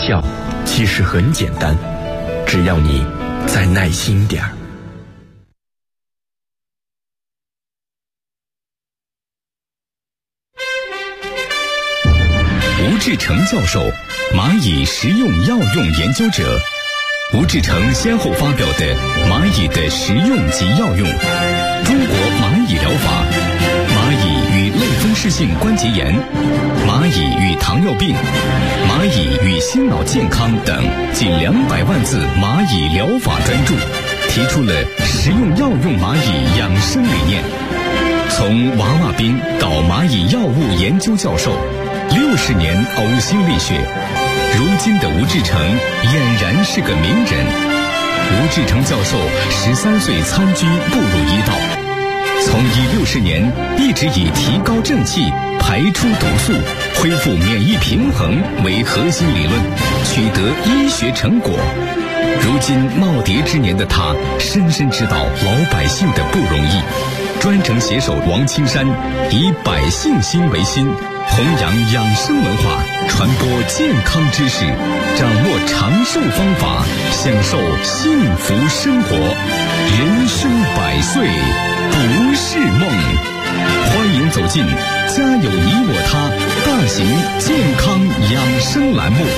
效其实很简单，只要你再耐心点儿。 吴志成教授，蚂蚁食用药用研究者。吴志成先后发表的《蚂蚁的食用及药用》、《中国蚂蚁疗法》、《蚂蚁与类风湿性关节炎》、《蚂蚁与糖尿病》、《蚂蚁与心脑健康》等近200万字蚂蚁疗法专著，提出了食用药用蚂蚁养生理念。从娃娃兵到蚂蚁药物研究教授，60年呕心沥血，如今的吴志成俨然是个名人。吴志成教授13岁参军步入医道，从医60年一直以提高正气、排出毒素、恢复免疫平衡为核心理论，取得医学成果。如今耄耋之年的他，深深知道老百姓的不容易，专程携手王青山，以百姓心为心，弘扬养生文化，传播健康知识，掌握长寿方法，享受幸福生活。人生100岁不是梦。欢迎走进家有你我他大型健康养生栏目。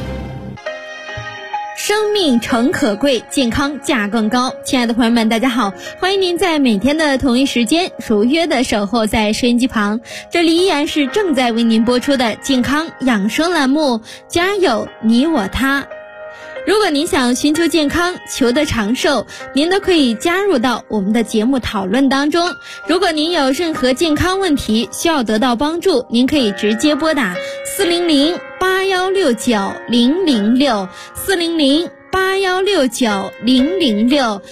生命诚可贵，健康价更高。亲爱的朋友们，大家好，欢迎您在每天的同一时间如约的守候在收音机旁，这里依然是正在为您播出的健康养生栏目，家有你我他。如果您想寻求健康，求得长寿，您都可以加入到我们的节目讨论当中。如果您有任何健康问题需要得到帮助，您可以直接拨打400-8169-006 400-8169-006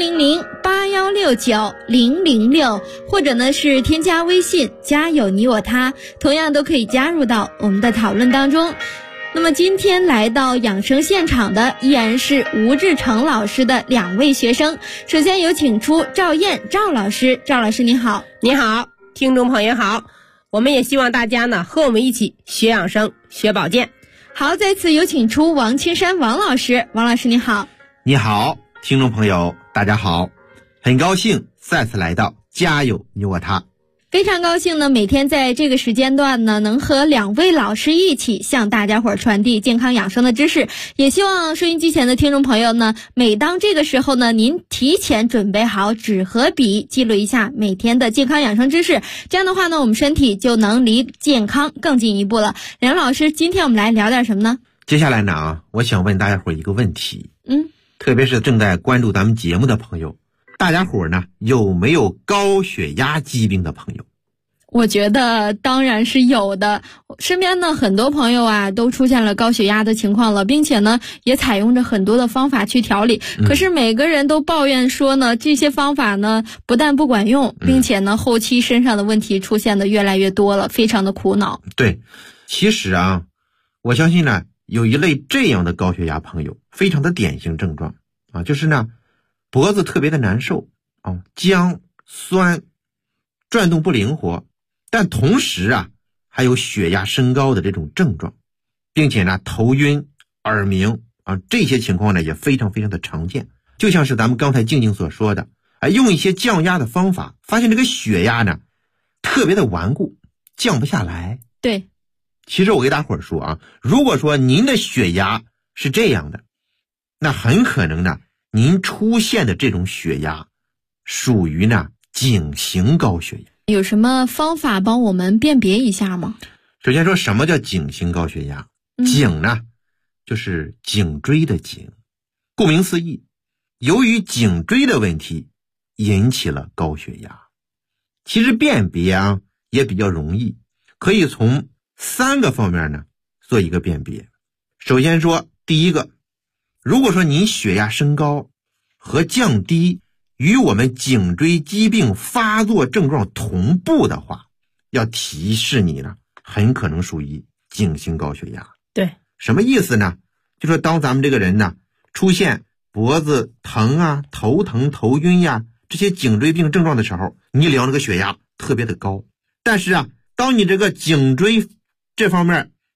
400-8169-006，或者呢是添加微信家有你我他，同样都可以加入到我们的讨论当中。那么今天来到养生现场的依然是吴志成老师的2位学生，首先有请出赵燕赵老师。赵老师你好。 你好，听众朋友好，我们也希望大家呢和我们一起学养生学保健。 好，再次有请出王青山王老师。王老师你好。 你好，听众朋友大家好，很高兴再次来到家有你我他。 非常高兴呢，每天在这个时间段呢，能和2位老师一起向大家伙传递健康养生的知识。也希望收音机前的听众朋友呢，每当这个时候呢，您提前准备好纸和笔，记录一下每天的健康养生知识。这样的话呢，我们身体就能离健康更进一步了。梁老师，今天我们来聊点什么呢？ 接下来呢，我想问大家伙一个问题，特别是正在关注咱们节目的朋友，大家伙呢有没有高血压疾病的朋友？ 我觉得当然是有的，身边呢很多朋友啊都出现了高血压的情况了，并且呢也采用着很多的方法去调理，可是每个人都抱怨说呢，这些方法呢不但不管用，并且呢后期身上的问题出现的越来越多了，非常的苦恼。对， 其实啊，我相信呢有一类这样的高血压朋友非常的典型症状啊，就是呢脖子特别的难受啊，僵酸，转动不灵活，但同时啊还有血压升高的这种症状，并且呢头晕耳鸣啊，这些情况呢也非常非常的常见。就像是咱们刚才静静所说的，用一些降压的方法，发现这个血压呢特别的顽固，降不下来。 对， 其实我给大伙儿说啊，如果说您的血压是这样的，那很可能呢您出现的这种血压属于呢井型高血压。 有什么方法帮我们辨别一下吗？ 首先说什么叫井型高血压？颈呢就是颈椎的颈，顾名思义，由于颈椎的问题引起了高血压。其实辨别啊也比较容易，可以从3个方面呢做一个辨别。首先说第一个，如果说您血压升高和降低与我们颈椎疾病发作症状同步的话，要提示你呢很可能属于井型高血压。 对， 什么意思呢？就说当咱们这个人呢出现脖子疼啊、头疼、头晕呀这些颈椎病症状的时候，你量这个血压特别的高，但是啊当你这个颈椎这方面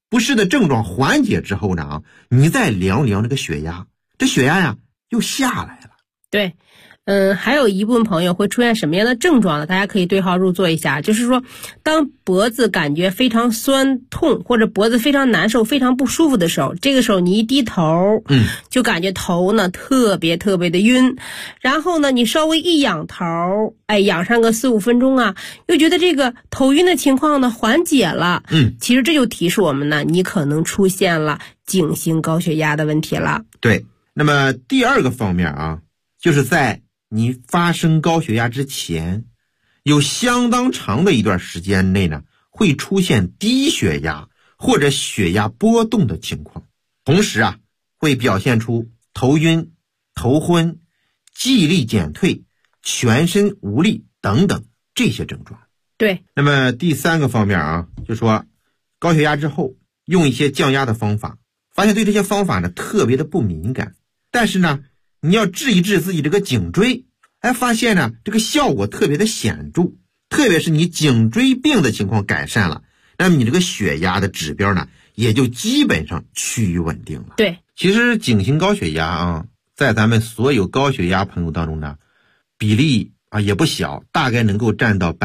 不适的症状缓解之后呢你再量量这个血压，这血压呀又下来了。 对，还有一部分朋友会出现什么样的症状呢？大家可以对号入座一下，就是说当脖子感觉非常酸痛，或者脖子非常难受非常不舒服的时候，这个时候你一低头就感觉头呢特别特别的晕，然后呢你稍微一仰头，仰上个4-5分钟啊，又觉得这个头晕的情况呢缓解了。其实这就提示我们呢，你可能出现了颈型高血压的问题了。 对，那么第二个方面啊，就是在你发生高血压之前，有相当长的一段时间内呢，会出现低血压或者血压波动的情况，同时啊，会表现出头晕、头昏、记忆力减退、全身无力等等这些症状。 对， 那么第三个方面啊，就说高血压之后用一些降压的方法，发现对这些方法呢特别的不敏感，但是呢你要治一治自己这个颈椎，发现呢这个效果特别的显著，特别是你颈椎病的情况改善了，那么你这个血压的指标呢也就基本上趋于稳定了。 对， 其实颈型高血压啊，在咱们所有高血压朋友当中呢，比例也不小，大概能够占到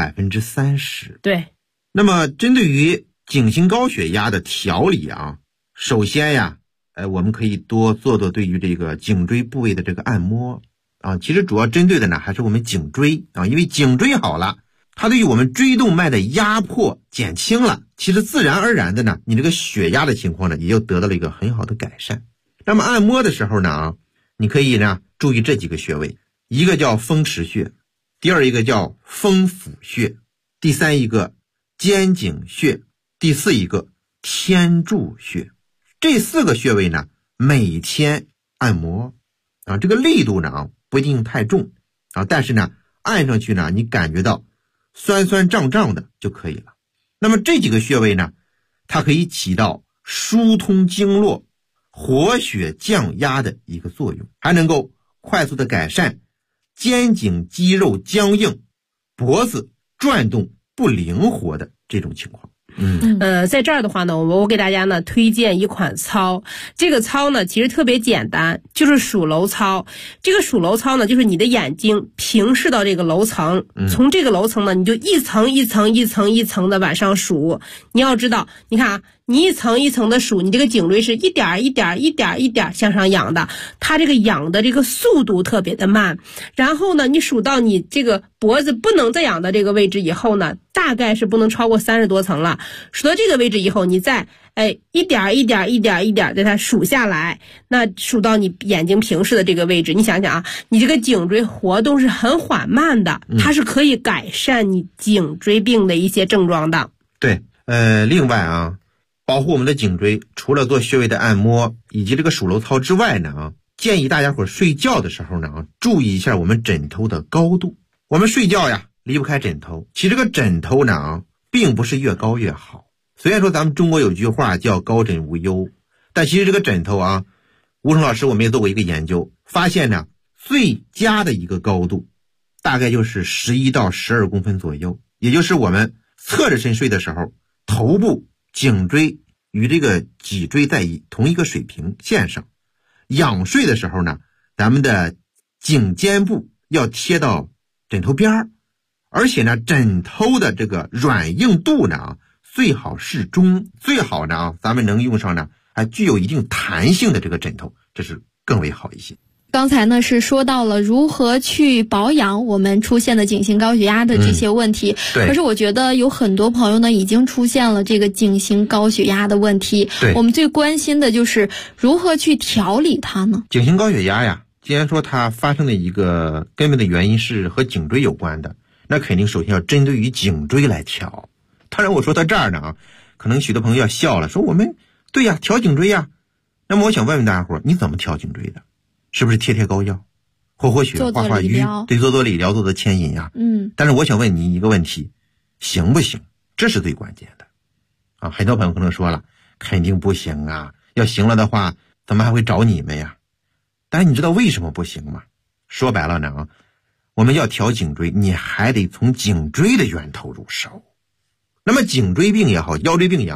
30%。 对， 那么针对于颈型高血压的调理啊，首先呀我们可以多做对于这个颈椎部位的这个按摩啊，其实主要针对的呢还是我们颈椎啊，因为颈椎好了，它对于我们椎动脉的压迫减轻了，其实自然而然的呢，你这个血压的情况呢也就得到了一个很好的改善。那么按摩的时候呢你可以呢注意这几个穴位，一个叫风池穴，第二一个叫风府穴，第三一个肩颈穴，第四一个天柱穴。这4个穴位呢每天按摩啊，这个力度呢不一定太重啊，但是呢按上去呢你感觉到酸酸胀胀的就可以了。那么这几个穴位呢，它可以起到疏通经络、活血降压的一个作用，还能够快速的改善肩颈肌肉僵硬、脖子转动不灵活的这种情况。 在这儿的话呢，我给大家呢推荐一款操，这个操呢其实特别简单，就是数楼操。这个数楼操呢，就是你的眼睛平视到这个楼层，从这个楼层呢，你就一层一层一层一层的往上数。你要知道，你看啊，你一层一层的数，你这个颈椎是一点一点一点一点向上仰的，它这个仰的这个速度特别的慢。然后呢，你数到你这个脖子不能再仰的这个位置以后呢，大概是不能超过30多层了。数到这个位置以后，你再一点一点一点一点在它数下来，那数到你眼睛平视的这个位置，你想想啊，你这个颈椎活动是很缓慢的，它是可以改善你颈椎病的一些症状的。 对，另外啊，保护我们的颈椎，除了做穴位的按摩以及这个数楼操之外呢建议大家伙睡觉的时候呢注意一下我们枕头的高度。我们睡觉呀离不开枕头，其实这个枕头呢并不是越高越好。虽然说咱们中国有句话叫高枕无忧，但其实这个枕头啊，吴成老师我们也做过一个研究，发现呢最佳的一个高度大概就是11到12公分左右，也就是我们侧着身睡的时候，头部颈椎与这个脊椎在同一个水平线上，仰睡的时候呢，咱们的颈肩部要贴到枕头边儿，而且呢枕头的这个软硬度呢最好适中，最好呢咱们能用上呢具有一定弹性的这个枕头，这是更为好一些。 刚才呢是说到了如何去保养我们出现的颈型高血压的这些问题，可是我觉得有很多朋友呢已经出现了这个颈型高血压的问题，我们最关心的就是如何去调理它呢？ 颈型高血压呀，既然说它发生的一个根本的原因是和颈椎有关的，那肯定首先要针对于颈椎来调。当然我说到这儿呢可能许多朋友要笑了，说我们对呀调颈椎呀，那么我想问问大家伙，你怎么调颈椎的？是不是贴膏药、活血、化化瘀？对，做理疗，做牵引呀。但是我想问你一个问题，行不行？这是最关键的啊！很多朋友可能说了，肯定不行啊！要行了的话，怎么还会找你们呀？但是你知道为什么不行吗？说白了呢我们要调颈椎，你还得从颈椎的源头入手。那么颈椎病也好，腰椎病也好，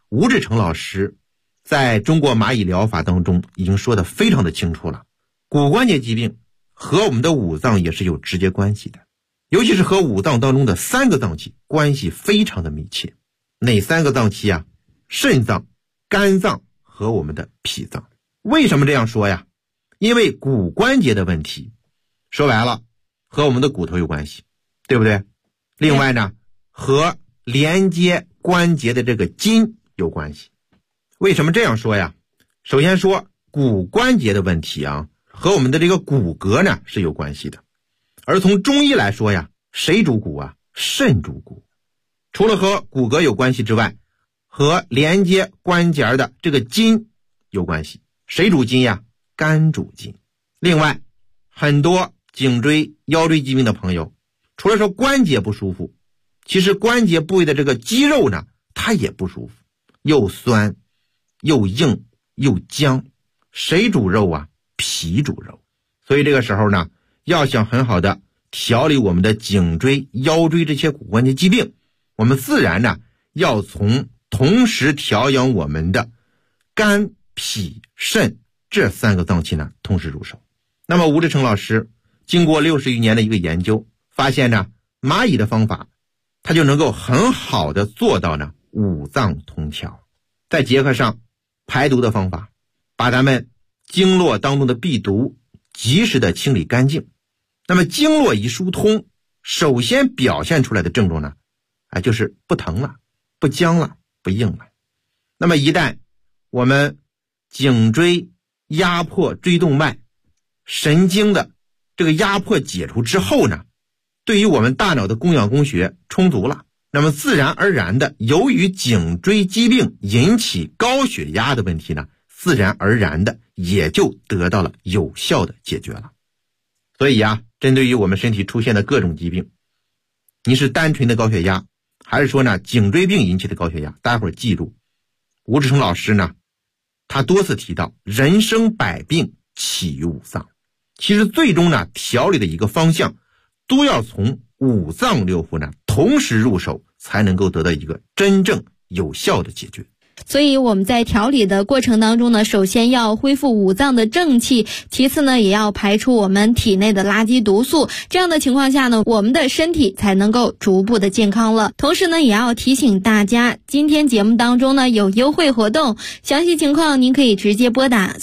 吴志成老师在中国蚂蚁疗法当中已经说得非常的清楚了，骨关节疾病和我们的五脏也是有直接关系的，尤其是和五脏当中的3个脏器关系非常的密切。哪3个脏器啊？肾脏、肝脏和我们的脾脏。为什么这样说呀？因为骨关节的问题说白了和我们的骨头有关系，对不对？另外呢，和连接关节的这个筋有关系。为什么这样说呀？首先说骨关节的问题啊，和我们的这个骨骼呢是有关系的。而从中医来说呀，谁主骨啊？肾主骨。除了和骨骼有关系之外，和连接关节的这个筋有关系。谁主筋呀？肝主筋。另外，很多颈椎、腰椎疾病的朋友，除了说关节不舒服，其实关节部位的这个肌肉呢，它也不舒服，又酸又硬又僵。谁主肉啊？脾主肉。所以这个时候呢，要想很好的调理我们的颈椎、腰椎这些骨关节疾病，我们自然呢要从同时调养我们的肝、脾、肾这3个脏器呢同时入手。那么吴志成老师经过60余年的一个研究，发现呢蚂蚁的方法它就能够很好的做到呢五脏同调。再结合上排毒的方法，把咱们经络当中的弊毒及时的清理干净。那么经络一疏通，首先表现出来的症状呢，就是不疼了，不僵了，不硬了。那么一旦我们颈椎压迫椎动脉神经的这个压迫解除之后呢，对于我们大脑的供氧供血充足了，那么自然而然的，由于颈椎疾病引起高血压的问题呢，自然而然的也就得到了有效的解决了。所以针对于我们身体出现的各种疾病，你是单纯的高血压，还是说呢颈椎病引起的高血压，大家伙儿记住，吴志成老师呢他多次提到人生百病起于五脏，其实最终呢调理的一个方向都要从五脏六腑呢同时入手，才能够得到一个真正有效的解决。 所以我们在调理的过程当中呢，首先要恢复五脏的正气，其次呢也要排出我们体内的垃圾毒素，这样的情况下呢，我们的身体才能够逐步的健康了。同时呢也要提醒大家，今天节目当中呢有优惠活动，详细情况您可以直接拨打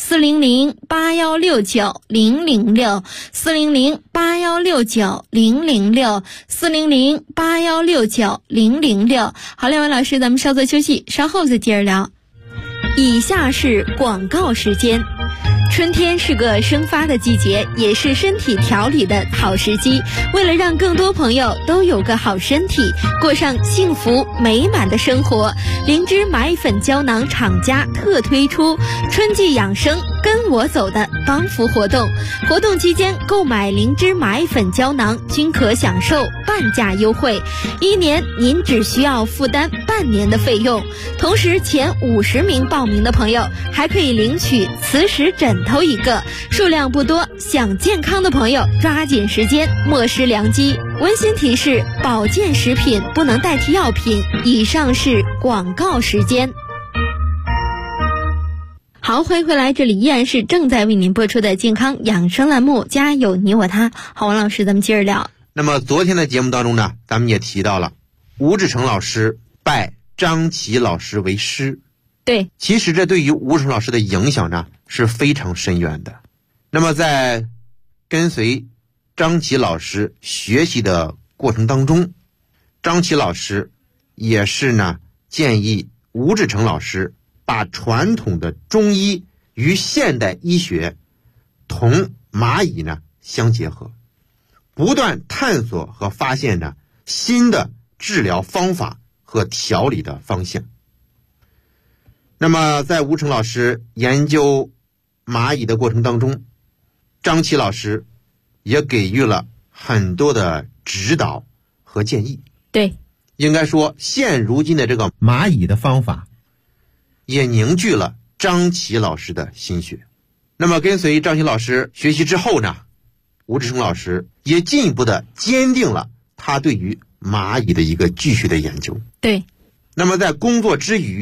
400-8169-006 400-8169-006 400-8169-006。好，两位老师，咱们稍作休息，稍后再接着聊。以下是广告时间。春天是个生发的季节，也是身体调理的好时机。为了让更多朋友都有个好身体，过上幸福美满的生活，灵芝蚂蚁粉胶囊厂家特推出春季养生跟我走的帮扶活动。活动期间购买灵芝蚂蚁粉胶囊均可享受半价优惠，1年您只需要负担半年的费用。同时前50名报名的朋友还可以领取磁石枕头1个，数量不多，想健康的朋友抓紧时间，莫失良机。温馨提示：保健食品不能代替药品。以上是广告时间。好，欢迎回来，这里依然是正在为您播出的健康养生栏目，家有你我他。好，王老师，咱们接着聊。 那么昨天的节目当中呢，咱们也提到了吴志成老师拜张琦老师为师。 对， 其实这对于吴志成老师的影响呢是非常深远的。那么在跟随张琦老师学习的过程当中，张琦老师也是呢建议吴志成老师把传统的中医与现代医学同蚂蚁呢相结合，不断探索和发现呢新的治疗方法和调理的方向。那么在吴成老师研究蚂蚁的过程当中，张琦老师也给予了很多的指导和建议。 对， 应该说现如今的这个蚂蚁的方法也凝聚了张琦老师的心血。那么跟随张琦老师学习之后呢，吴志成老师也进一步的坚定了他对于蚂蚁的一个继续的研究。 对， 那么在工作之余，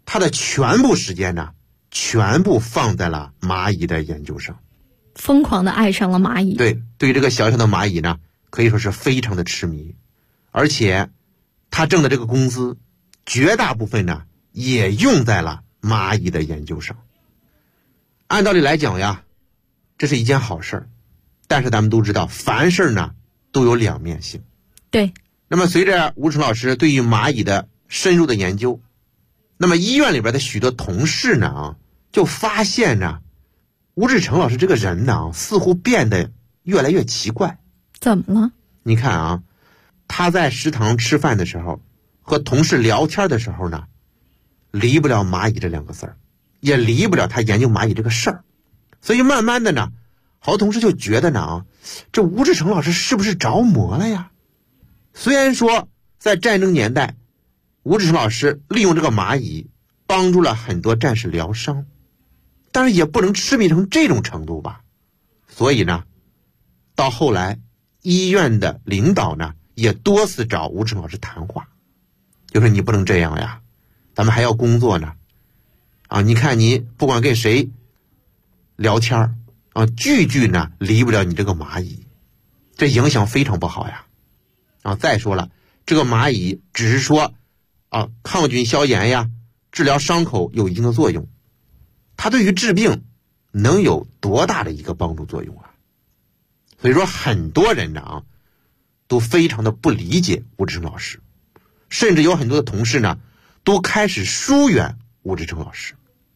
他的全部时间呢，全部放在了蚂蚁的研究上， 疯狂的爱上了蚂蚁。 对于这个小小的蚂蚁呢，可以说是非常的痴迷，而且他挣的这个工资绝大部分呢也用在了蚂蚁的研究上。按道理来讲呀，这是一件好事儿，但是咱们都知道凡事呢都有两面性。 对。 那么随着吴志成老师对于蚂蚁的深入的研究，那么医院里边的许多同事呢就发现呢，吴志成老师这个人呢似乎变得越来越奇怪。 怎么了？ 你看啊，他在食堂吃饭的时候，和同事聊天的时候呢，离不了蚂蚁这两个字儿，也离不了他研究蚂蚁这个事儿。所以慢慢的呢，好多同事就觉得呢，这吴志成老师是不是着魔了呀？虽然说在战争年代，吴志成老师利用这个蚂蚁帮助了很多战士疗伤，但是也不能痴迷成这种程度吧。所以呢，到后来医院的领导呢也多次找吴志成老师谈话，就说你不能这样呀，咱们还要工作呢。你看你不管跟谁聊天句句呢离不了你这个蚂蚁，这影响非常不好呀。再说了，这个蚂蚁只是说抗菌消炎呀，治疗伤口有一定的作用，它对于治病能有多大的一个帮助作用啊？所以说很多人呢都非常的不理解吴志成老师，甚至有很多的同事呢都开始疏远吴志成老师。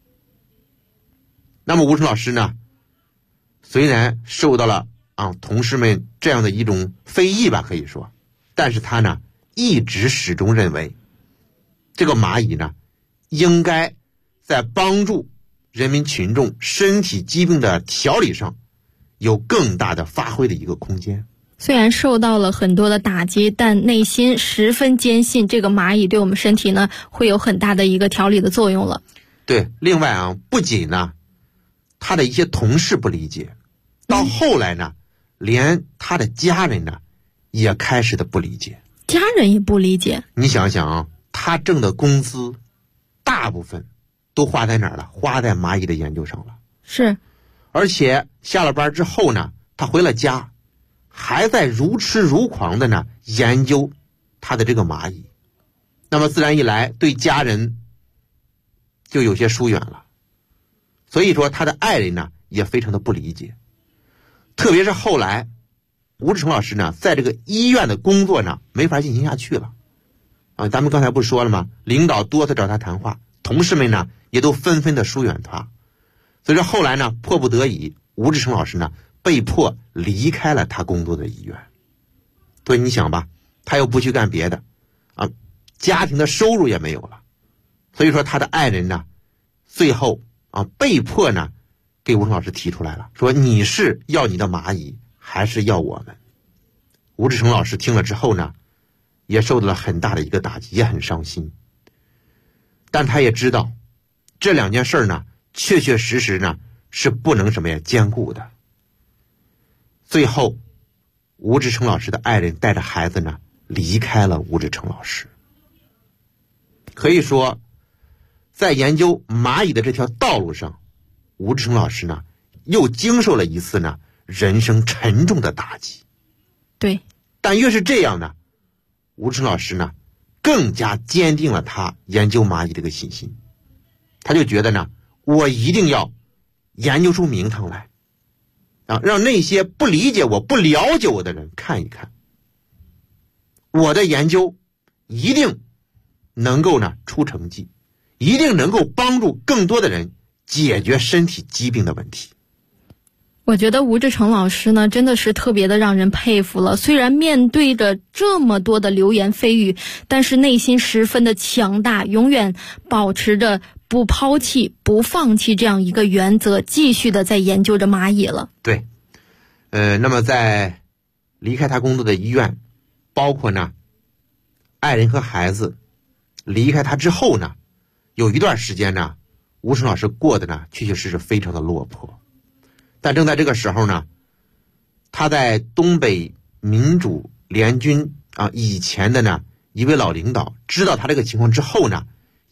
那么吴志成老师呢，虽然受到了同事们这样的一种非议吧，可以说，但是他呢一直始终认为这个蚂蚁呢应该在帮助人民群众身体疾病的调理上有更大的发挥的一个空间。 虽然受到了很多的打击，但内心十分坚信这个蚂蚁对我们身体呢会有很大的一个调理的作用了。 对，另外不仅呢他的一些同事不理解，到后来呢连他的家人呢也开始的不理解。 家人也不理解？你想想他挣的工资大部分都花在哪儿了？花在蚂蚁的研究上了。 是。 而且下了班之后呢，他回了家还在如痴如狂的呢研究他的这个蚂蚁，那么自然一来对家人就有些疏远了。所以说他的爱人呢也非常的不理解。特别是后来吴志成老师呢在这个医院的工作呢没法进行下去了咱们刚才不说了吗？领导多次找他谈话，同事们呢也都纷纷的疏远他。所以说后来呢迫不得已，吴志成老师呢被迫离开了他工作的医院。所以你想吧，他又不去干别的家庭的收入也没有了。所以说他的爱人呢最后被迫呢给吴志成老师提出来了，说你是要你的蚂蚁还是要我们？吴志成老师听了之后呢也受到了很大的一个打击，也很伤心。但他也知道这两件事呢确确实实呢是不能兼顾的。最后吴志成老师的爱人带着孩子呢离开了吴志成老师。可以说在研究蚂蚁的这条道路上，吴志成老师呢又经受了一次呢人生沉重的打击。 对。 但越是这样呢，吴志成老师呢更加坚定了他研究蚂蚁这个信心。他就觉得呢，我一定要研究出名堂来让那些不理解我不了解我的人看一看，我的研究一定能够呢出成绩，一定能够帮助更多的人解决身体疾病的问题。 我觉得吴志成老师呢真的是特别的让人佩服了。虽然面对着这么多的流言蜚语，但是内心十分的强大，永远保持着不抛弃不放弃这样一个原则，继续的在研究着蚂蚁了。 对。那么在离开他工作的医院，包括呢爱人和孩子离开他之后呢，有一段时间呢吴志成老师过得呢确确实实非常的落魄。但正在这个时候呢，他在东北民主联军以前的呢一位老领导知道他这个情况之后呢，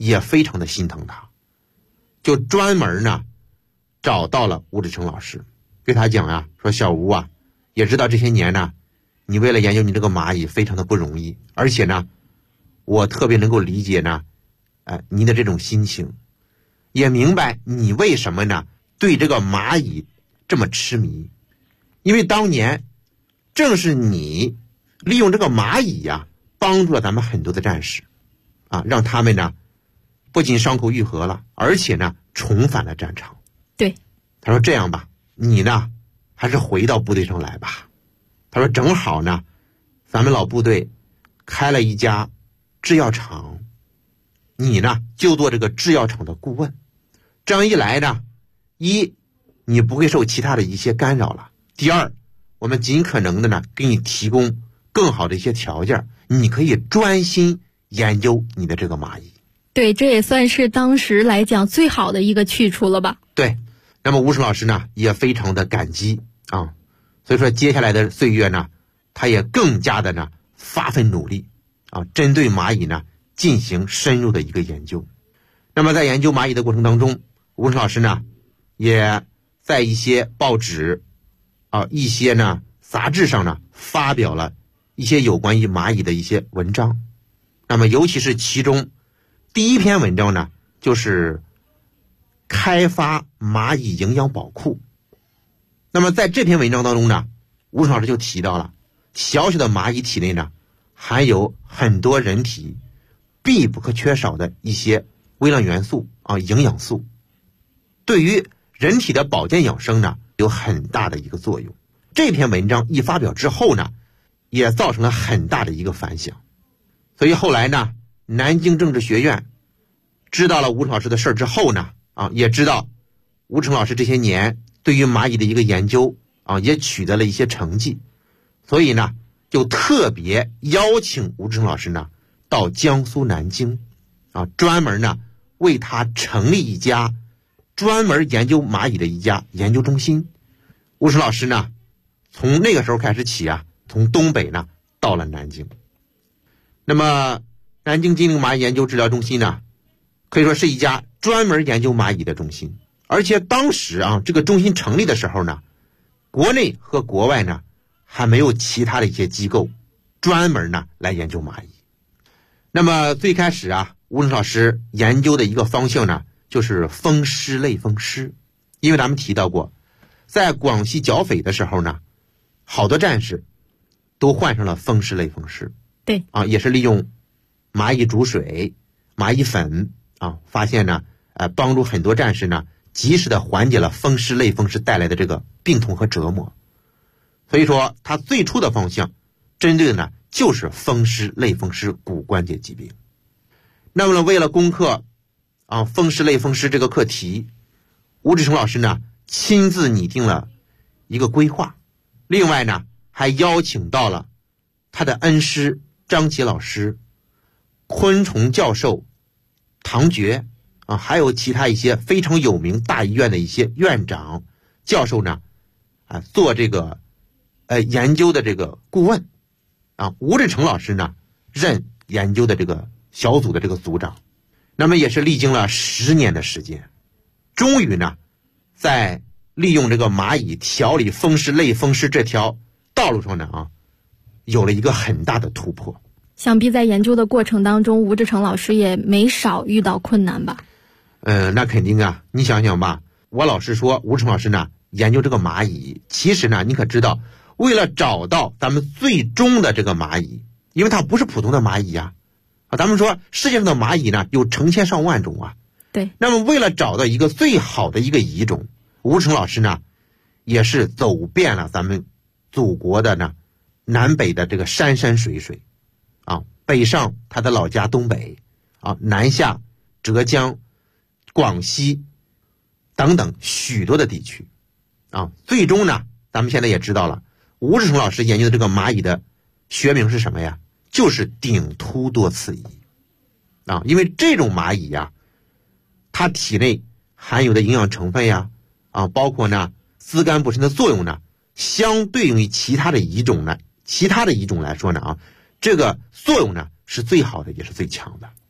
也非常的心疼他，就专门呢找到了吴志成老师，对他讲啊，说小吴啊，也知道这些年呢你为了研究你这个蚂蚁非常的不容易，而且呢我特别能够理解呢您的这种心情，也明白你为什么呢对这个蚂蚁这么痴迷，因为当年正是你利用这个蚂蚁呀帮助了咱们很多的战士让他们呢不仅伤口愈合了，而且呢重返了战场。 对， 他说这样吧，你呢还是回到部队上来吧。他说正好呢咱们老部队开了一家制药厂，你呢就做这个制药厂的顾问，这样一来呢，一你不会受其他的一些干扰了，第二我们尽可能的呢给你提供更好的一些条件，你可以专心研究你的这个蚂蚁。 对，这也算是当时来讲最好的一个去处了吧。 对，那么吴成老师呢也非常的感激所以说接下来的岁月呢他也更加的呢发奋努力针对蚂蚁呢进行深入的一个研究。那么在研究蚂蚁的过程当中，吴成老师呢也在一些报纸一些呢杂志上呢发表了一些有关于蚂蚁的一些文章。那么尤其是其中第一篇文章呢就是开发蚂蚁营养宝库。那么在这篇文章当中呢，吴老师就提到了小小的蚂蚁体内呢含有很多人体必不可缺少的一些微量元素营养素，对于人体的保健养生呢有很大的一个作用。这篇文章一发表之后呢也造成了很大的一个反响，所以后来呢南京政治学院知道了吴成老师的事之后呢也知道吴成老师这些年对于蚂蚁的一个研究也取得了一些成绩，所以呢就特别邀请吴成老师呢到江苏南京专门呢为他成立一家专门研究蚂蚁的一家研究中心。吴成老师呢从那个时候开始起从东北呢到了南京。那么南京金陵蚂蚁研究治疗中心呢可以说是一家专门研究蚂蚁的中心，而且当时这个中心成立的时候呢，国内和国外呢还没有其他的一些机构专门呢来研究蚂蚁。那么最开始吴成老师研究的一个方向呢就是风湿类风湿。因为咱们提到过，在广西剿匪的时候呢，好多战士都患上了风湿类风湿。 对也是利用蚂蚁煮水、蚂蚁粉发现呢帮助很多战士呢及时的缓解了风湿类风湿带来的这个病痛和折磨。所以说他最初的方向针对的呢就是风湿类风湿骨关节疾病。那么呢为了攻克风湿类风湿这个课题，吴志成老师呢亲自拟定了一个规划，另外呢还邀请到了他的恩师张杰老师、昆虫教授唐觉还有其他一些非常有名大医院的一些院长教授呢做这个研究的这个顾问吴志成老师呢任研究的这个小组的这个组长。那么也是历经了10年的时间，终于呢在利用这个蚂蚁调理风湿类风湿这条道路上呢有了一个很大的突破。 想必在研究的过程当中，吴志成老师也没少遇到困难吧？ 那肯定你想想吧，我老是说吴志成老师呢研究这个蚂蚁，其实呢你可知道，为了找到咱们最终的这个蚂蚁，因为它不是普通的蚂蚁咱们说世界上的蚂蚁呢有成千上万种对。 那么为了找到一个最好的一个蚁种，吴志成老师呢也是走遍了咱们祖国的呢南北的这个山山水水北上他的老家东北南下浙江、广西等等许多的地区最终呢咱们现在也知道了，吴志成老师研究的这个蚂蚁的学名是什么呀？就是顶突多刺蚁因为这种蚂蚁它体内含有的营养成分包括呢滋肝补肾的作用呢，相对于其他的蚁种来说呢这个作用呢是最好的也是最强的。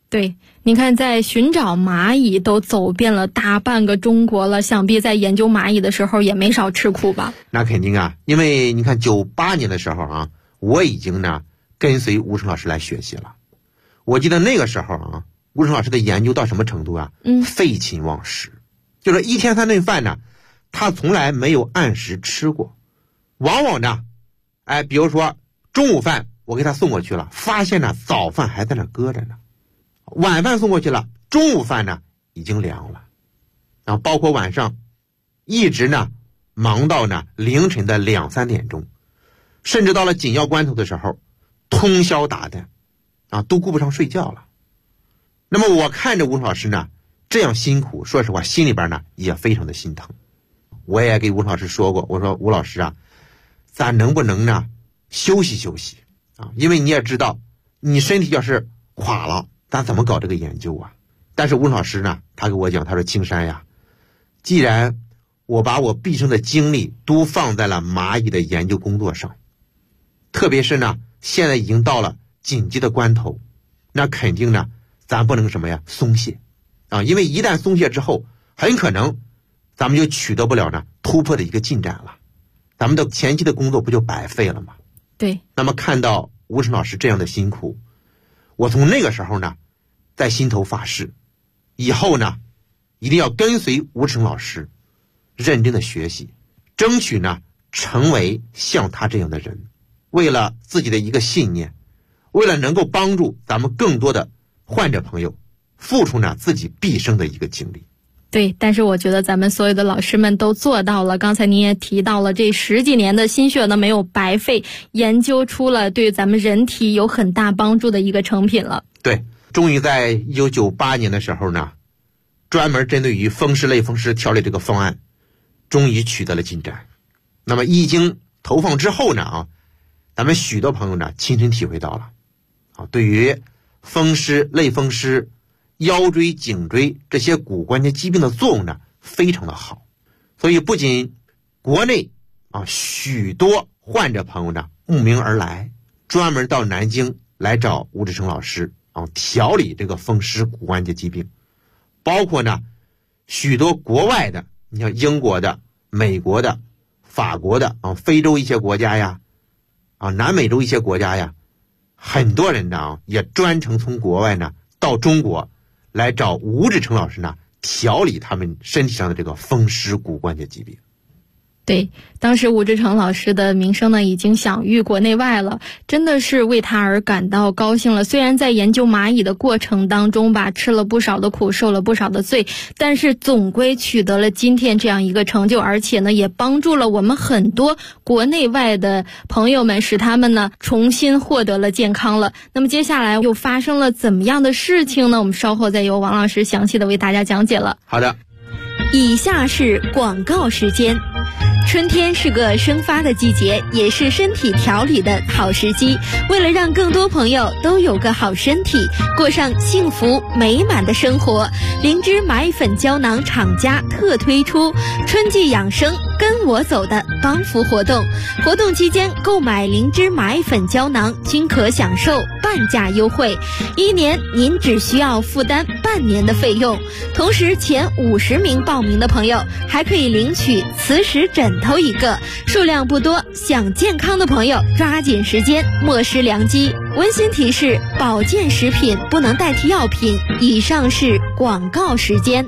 对，你看在寻找蚂蚁都走遍了大半个中国了，想必在研究蚂蚁的时候也没少吃苦吧？ 那肯定啊，因为你看98年的时候啊，我已经呢跟随吴成老师来学习了。我记得那个时候啊，吴成老师的研究到什么程度啊？废寝忘食，就是一天3顿饭呢，他从来没有按时吃过。往往呢，比如说中午饭我给他送过去了，发现呢早饭还在那搁着呢，晚饭送过去了，中午饭呢已经凉了，然后包括晚上一直呢忙到呢凌晨的2、3点钟，甚至到了紧要关头的时候通宵达旦啊，都顾不上睡觉了。那么我看着吴老师呢这样辛苦，说实话心里边呢也非常的心疼。我也给吴老师说过，我说吴老师啊，咱能不能呢休息休息啊？因为你也知道，你身体要是垮了，咱怎么搞这个研究啊？但是吴老师呢，他跟我讲，他说青山呀，既然我把我毕生的精力都放在了蚂蚁的研究工作上，特别是呢现在已经到了紧急的关头，那肯定呢咱不能什么呀松懈啊，因为一旦松懈之后，很可能咱们就取得不了呢突破的一个进展了，咱们的前期的工作不就白费了吗？ 对。 那么看到吴成老师这样的辛苦，我从那个时候呢在心头发誓，以后呢一定要跟随吴成老师认真的学习，争取呢成为像他这样的人，为了自己的一个信念，为了能够帮助咱们更多的患者朋友，付出呢自己毕生的一个精力。 对，但是我觉得咱们所有的老师们都做到了。刚才您也提到了，这10几年的心血呢没有白费，研究出了对咱们人体有很大帮助的一个成品了。 对，终于在1998年的时候呢，专门针对于风湿类风湿调理这个方案，终于取得了进展。那么一经投放之后呢咱们许多朋友呢亲身体会到了对于风湿、类风湿、腰椎、颈椎这些骨关节疾病的作用呢非常的好。所以不仅国内许多患者朋友呢慕名而来，专门到南京来找吴志成老师调理这个风湿骨关节疾病，包括呢许多国外的，你像英国的、美国的、法国的非洲一些国家呀南美洲一些国家呀，很多人呢也专程从国外呢到中国来找吴志成老师呢调理他们身体上的这个风湿骨关节疾病。 对，当时吴志成老师的名声呢已经享誉国内外了，真的是为他而感到高兴了。虽然在研究蚂蚁的过程当中吧，吃了不少的苦，受了不少的罪，但是总归取得了今天这样一个成就，而且呢也帮助了我们很多国内外的朋友们，使他们呢重新获得了健康了。那么接下来又发生了怎么样的事情呢？我们稍后再由王老师详细的为大家讲解了。 好的， 以下是广告时间。春天是个生发的季节，也是身体调理的好时机。为了让更多朋友都有个好身体，过上幸福美满的生活，灵芝蚂蚁粉胶囊厂家特推出春季养生跟我走的帮扶活动。活动期间购买灵芝蚂蚁粉胶囊均可享受半价优惠，1年您只需要负担半年的费用。同时前50名报名的朋友还可以领取磁石枕头1个，数量不多，想健康的朋友抓紧时间，莫失良机。温馨提示：保健食品不能代替药品。以上是广告时间。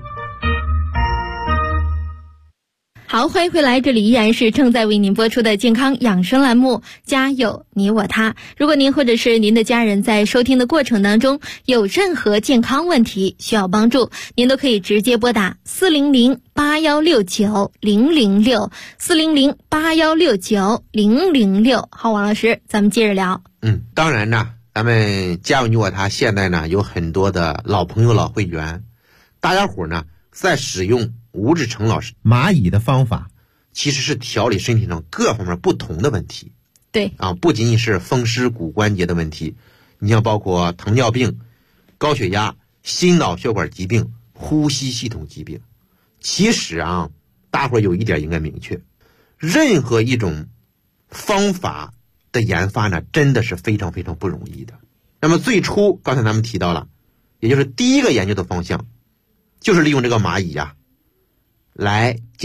好，欢迎回来，这里依然是正在为您播出的健康养生栏目，家有你我他。如果您或者是您的家人在收听的过程当中有任何健康问题需要帮助，您都可以直接拨打400-8169-006 400-8169-006。好，王老师，咱们接着聊。 当然呢，咱们家有你我他现在呢有很多的老朋友老会员，大家伙呢在使用吴志成老师蚂蚁的方法，其实是调理身体上各方面不同的问题。 对不仅仅是风湿骨关节的问题，你像包括糖尿病、高血压、心脑血管疾病、呼吸系统疾病。其实大伙有一点应该明确，任何一种方法的研发呢，真的是非常非常不容易的。那么最初刚才咱们提到了， 也就是第一个研究的方向，就是利用这个蚂蚁来